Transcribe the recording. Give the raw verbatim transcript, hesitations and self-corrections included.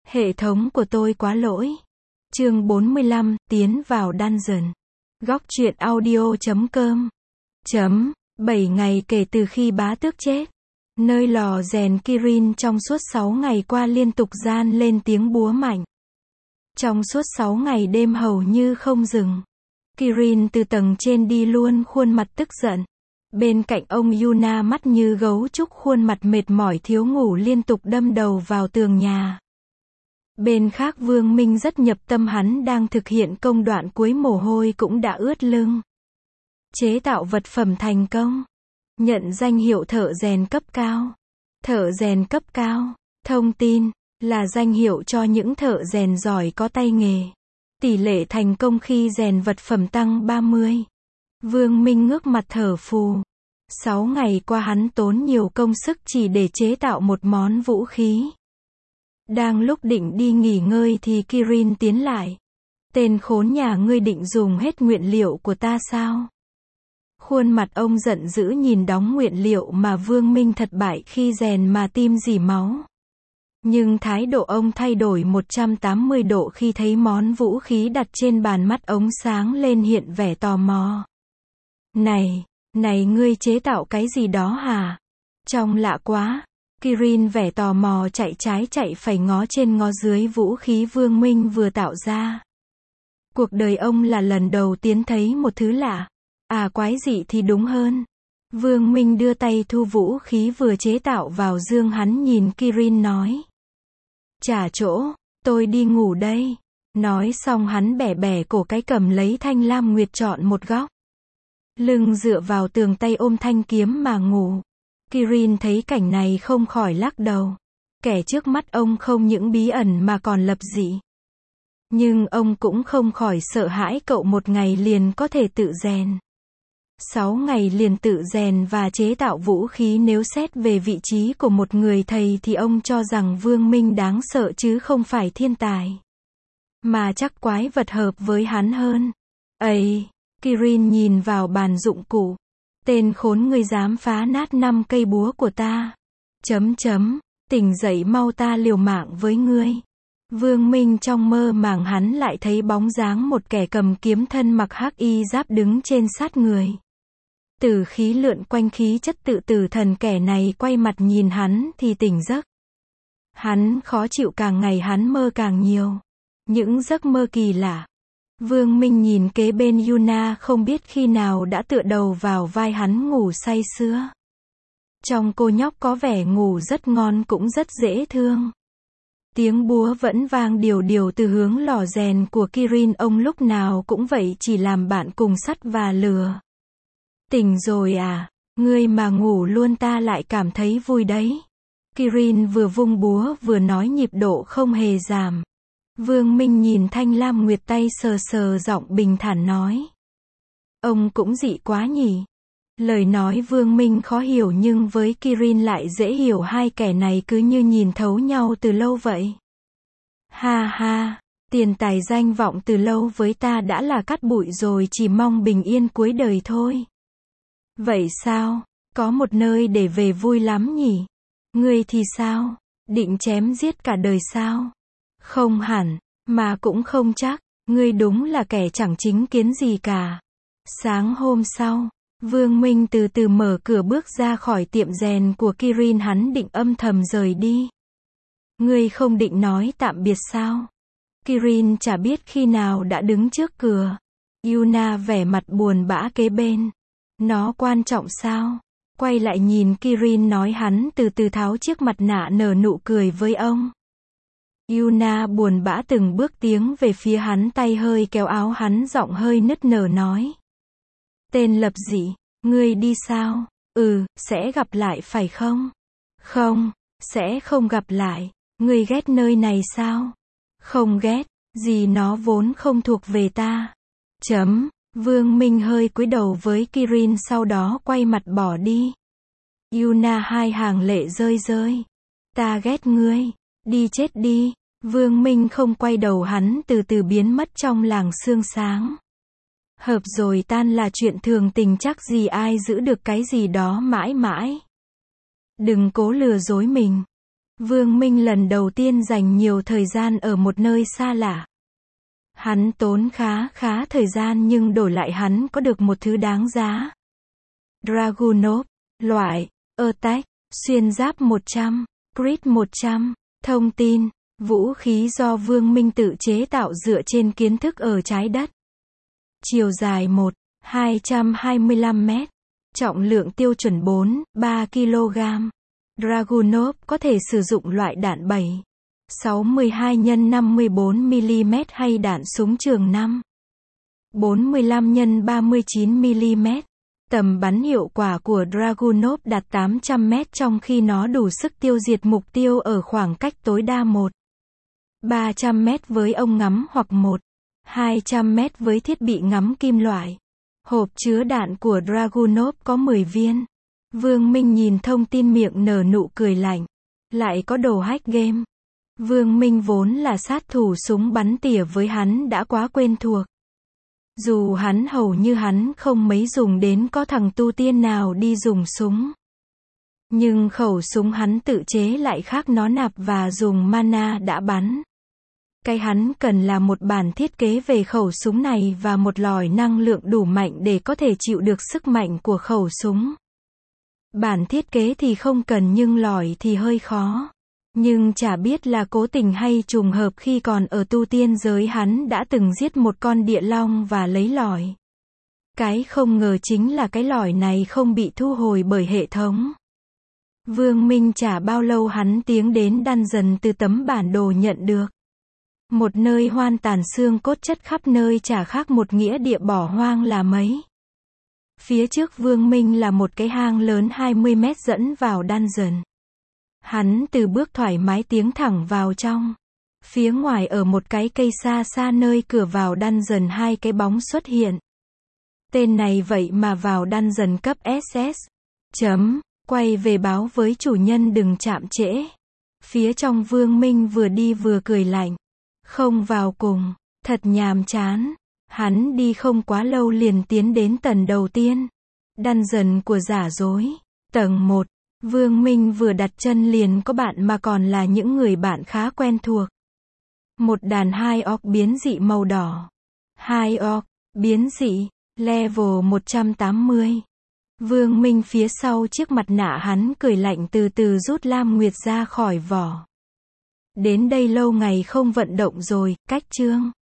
Hệ thống của tôi quá lỗi. Chương bốn mươi lăm, tiến vào dungeon. Góc truyện audio chấm com. Chấm, bảy ngày kể từ khi bá tước chết. Nơi lò rèn Kirin trong suốt sáu ngày qua liên tục gian lên tiếng búa mạnh. Trong suốt sáu ngày đêm hầu như không dừng. Kirin từ tầng trên đi luôn khuôn mặt tức giận. Bên cạnh ông Yuna mắt như gấu trúc khuôn mặt mệt mỏi thiếu ngủ liên tục đâm đầu vào tường nhà. Bên khác Vương Minh rất nhập tâm, hắn đang thực hiện công đoạn cuối, mồ hôi cũng đã ướt lưng. Chế tạo vật phẩm thành công. Nhận danh hiệu thợ rèn cấp cao. Thợ rèn cấp cao. Thông tin, là danh hiệu cho những thợ rèn giỏi có tay nghề. Tỷ lệ thành công khi rèn vật phẩm tăng ba mươi. Vương Minh ngước mặt thở phù. Sáu ngày qua hắn tốn nhiều công sức chỉ để chế tạo một món vũ khí. Đang lúc định đi nghỉ ngơi thì Kirin tiến lại. Tên khốn nhà ngươi định dùng hết nguyên liệu của ta sao? Khuôn mặt ông giận dữ nhìn đóng nguyên liệu mà Vương Minh thất bại khi rèn mà tim rỉ máu. Nhưng thái độ ông thay đổi một trăm tám mươi độ khi thấy món vũ khí đặt trên bàn, mắt ông sáng lên hiện vẻ tò mò. Này, này ngươi chế tạo cái gì đó hả? Trông lạ quá. Kirin vẻ tò mò chạy trái chạy phải ngó trên ngó dưới vũ khí Vương Minh vừa tạo ra. Cuộc đời ông là lần đầu tiên thấy một thứ lạ. À, quái dị thì đúng hơn. Vương Minh đưa tay thu vũ khí vừa chế tạo vào dương, hắn nhìn Kirin nói. Trả chỗ, tôi đi ngủ đây. Nói xong hắn bẻ bẻ cổ cái cầm lấy thanh lam nguyệt chọn một góc. Lưng dựa vào tường, tay ôm thanh kiếm mà ngủ. Kirin thấy cảnh này không khỏi lắc đầu. Kẻ trước mắt ông không những bí ẩn mà còn lập dị. Nhưng ông cũng không khỏi sợ hãi cậu một ngày liền có thể tự rèn. Sáu ngày liền tự rèn và chế tạo vũ khí, nếu xét về vị trí của một người thầy thì ông cho rằng Vương Minh đáng sợ chứ không phải thiên tài. Mà chắc quái vật hợp với hắn hơn. Ấy, Kirin nhìn vào bàn dụng cụ. Tên khốn, ngươi dám phá nát năm cây búa của ta. Chấm chấm, tỉnh dậy mau, ta liều mạng với ngươi. Vương Minh trong mơ màng hắn lại thấy bóng dáng một kẻ cầm kiếm thân mặc hắc y giáp đứng trên sát người. Tử khí lượn quanh, khí chất tự tử thần, kẻ này quay mặt nhìn hắn thì tỉnh giấc. Hắn khó chịu, càng ngày hắn mơ càng nhiều. Những giấc mơ kỳ lạ. Vương Minh nhìn kế bên Yuna không biết khi nào đã tựa đầu vào vai hắn ngủ say sưa. Trong cô nhóc có vẻ ngủ rất ngon cũng rất dễ thương. Tiếng búa vẫn vang điều điều từ hướng lò rèn của Kirin, ông lúc nào cũng vậy, chỉ làm bạn cùng sắt và lửa. Tỉnh rồi à, ngươi mà ngủ luôn ta lại cảm thấy vui đấy. Kirin vừa vung búa vừa nói, nhịp độ không hề giảm. Vương Minh nhìn thanh lam nguyệt, tay sờ sờ, giọng bình thản nói. Ông cũng dị quá nhỉ. Lời nói Vương Minh khó hiểu nhưng với Kirin lại dễ hiểu, hai kẻ này cứ như nhìn thấu nhau từ lâu vậy. Ha ha, tiền tài danh vọng từ lâu với ta đã là cát bụi rồi, chỉ mong bình yên cuối đời thôi. Vậy sao, có một nơi để về vui lắm nhỉ? Ngươi thì sao, định chém giết cả đời sao? Không hẳn, mà cũng không chắc, ngươi đúng là kẻ chẳng chính kiến gì cả. Sáng hôm sau, Vương Minh từ từ mở cửa bước ra khỏi tiệm rèn của Kirin, hắn định âm thầm rời đi. Ngươi không định nói tạm biệt sao? Kirin chả biết khi nào đã đứng trước cửa. Yuna vẻ mặt buồn bã kế bên. Nó quan trọng sao? Quay lại nhìn Kirin nói, hắn từ từ tháo chiếc mặt nạ, nở nụ cười với ông. Yuna buồn bã từng bước tiến về phía hắn, tay hơi kéo áo hắn, giọng hơi nức nở nói. Tên lập dị, ngươi đi sao? Ừ, sẽ gặp lại phải không? Không, sẽ không gặp lại. Ngươi ghét nơi này sao? Không ghét, gì, nó vốn không thuộc về ta. Chấm, Vương Minh hơi cúi đầu với Kirin, sau đó quay mặt bỏ đi. Yuna hai hàng lệ rơi rơi. Ta ghét ngươi, đi chết đi. Vương Minh không quay đầu, hắn từ từ biến mất trong làng sương sáng. Hợp rồi tan là chuyện thường tình, chắc gì ai giữ được cái gì đó mãi mãi. Đừng cố lừa dối mình. Vương Minh lần đầu tiên dành nhiều thời gian ở một nơi xa lạ. Hắn tốn khá khá thời gian nhưng đổi lại hắn có được một thứ đáng giá. Dragunov, loại, Attack, xuyên giáp một trăm, Crit một trăm, thông tin, vũ khí do Vương Minh tự chế tạo dựa trên kiến thức ở trái đất. Chiều dài một phẩy hai hai lăm mét, trọng lượng tiêu chuẩn bốn phẩy ba ki lô gam. Dragunov có thể sử dụng loại đạn bảy, sáu mươi hai nhân năm mươi bốn mi li mét hay đạn súng trường năm, bốn mươi lăm nhân ba mươi chín mi li mét. Tầm bắn hiệu quả của Dragunov đạt tám trăm mét trong khi nó đủ sức tiêu diệt mục tiêu ở khoảng cách tối đa một phẩy ba trăm mét với ống ngắm hoặc một phẩy hai trăm mét với thiết bị ngắm kim loại. Hộp chứa đạn của Dragunov có mười viên. Vương Minh nhìn thông tin miệng nở nụ cười lạnh. Lại có đồ hack game. Vương Minh vốn là sát thủ súng bắn tỉa với hắn đã quá quen thuộc. Dù hắn hầu như hắn không mấy dùng đến có thằng tu tiên nào đi dùng súng. Nhưng khẩu súng hắn tự chế lại khác, nó nạp và dùng mana đã bắn. Cái hắn cần là một bản thiết kế về khẩu súng này và một lòi năng lượng đủ mạnh để có thể chịu được sức mạnh của khẩu súng. Bản thiết kế thì không cần nhưng lòi thì hơi khó. Nhưng chả biết là cố tình hay trùng hợp khi còn ở tu tiên giới hắn đã từng giết một con địa long và lấy lòi. Cái không ngờ chính là cái lòi này không bị thu hồi bởi hệ thống. Vương Minh chả bao lâu hắn tiến đến dungeon từ tấm bản đồ nhận được. Một nơi hoan tàn xương cốt chất khắp nơi chả khác một nghĩa địa bỏ hoang là mấy. Phía trước Vương Minh là một cái hang lớn hai mươi mét dẫn vào dungeon. Hắn từ bước thoải mái tiến thẳng vào trong. Phía ngoài ở một cái cây xa xa nơi cửa vào dungeon hai cái bóng xuất hiện. Tên này vậy mà vào dungeon cấp ét ét. Chấm, quay về báo với chủ nhân đừng chạm trễ. Phía trong Vương Minh vừa đi vừa cười lạnh. Không vào cùng, thật nhàm chán. Hắn đi không quá lâu liền tiến đến tầng đầu tiên. Dungeon của giả dối. Tầng một. Vương Minh vừa đặt chân liền có bạn mà còn là những người bạn khá quen thuộc. Một đàn hai orc biến dị màu đỏ. Hai orc, biến dị, level một trăm tám mươi. Vương Minh phía sau chiếc mặt nạ hắn cười lạnh từ từ rút lam nguyệt ra khỏi vỏ. Đến đây lâu ngày không vận động rồi, cách chương.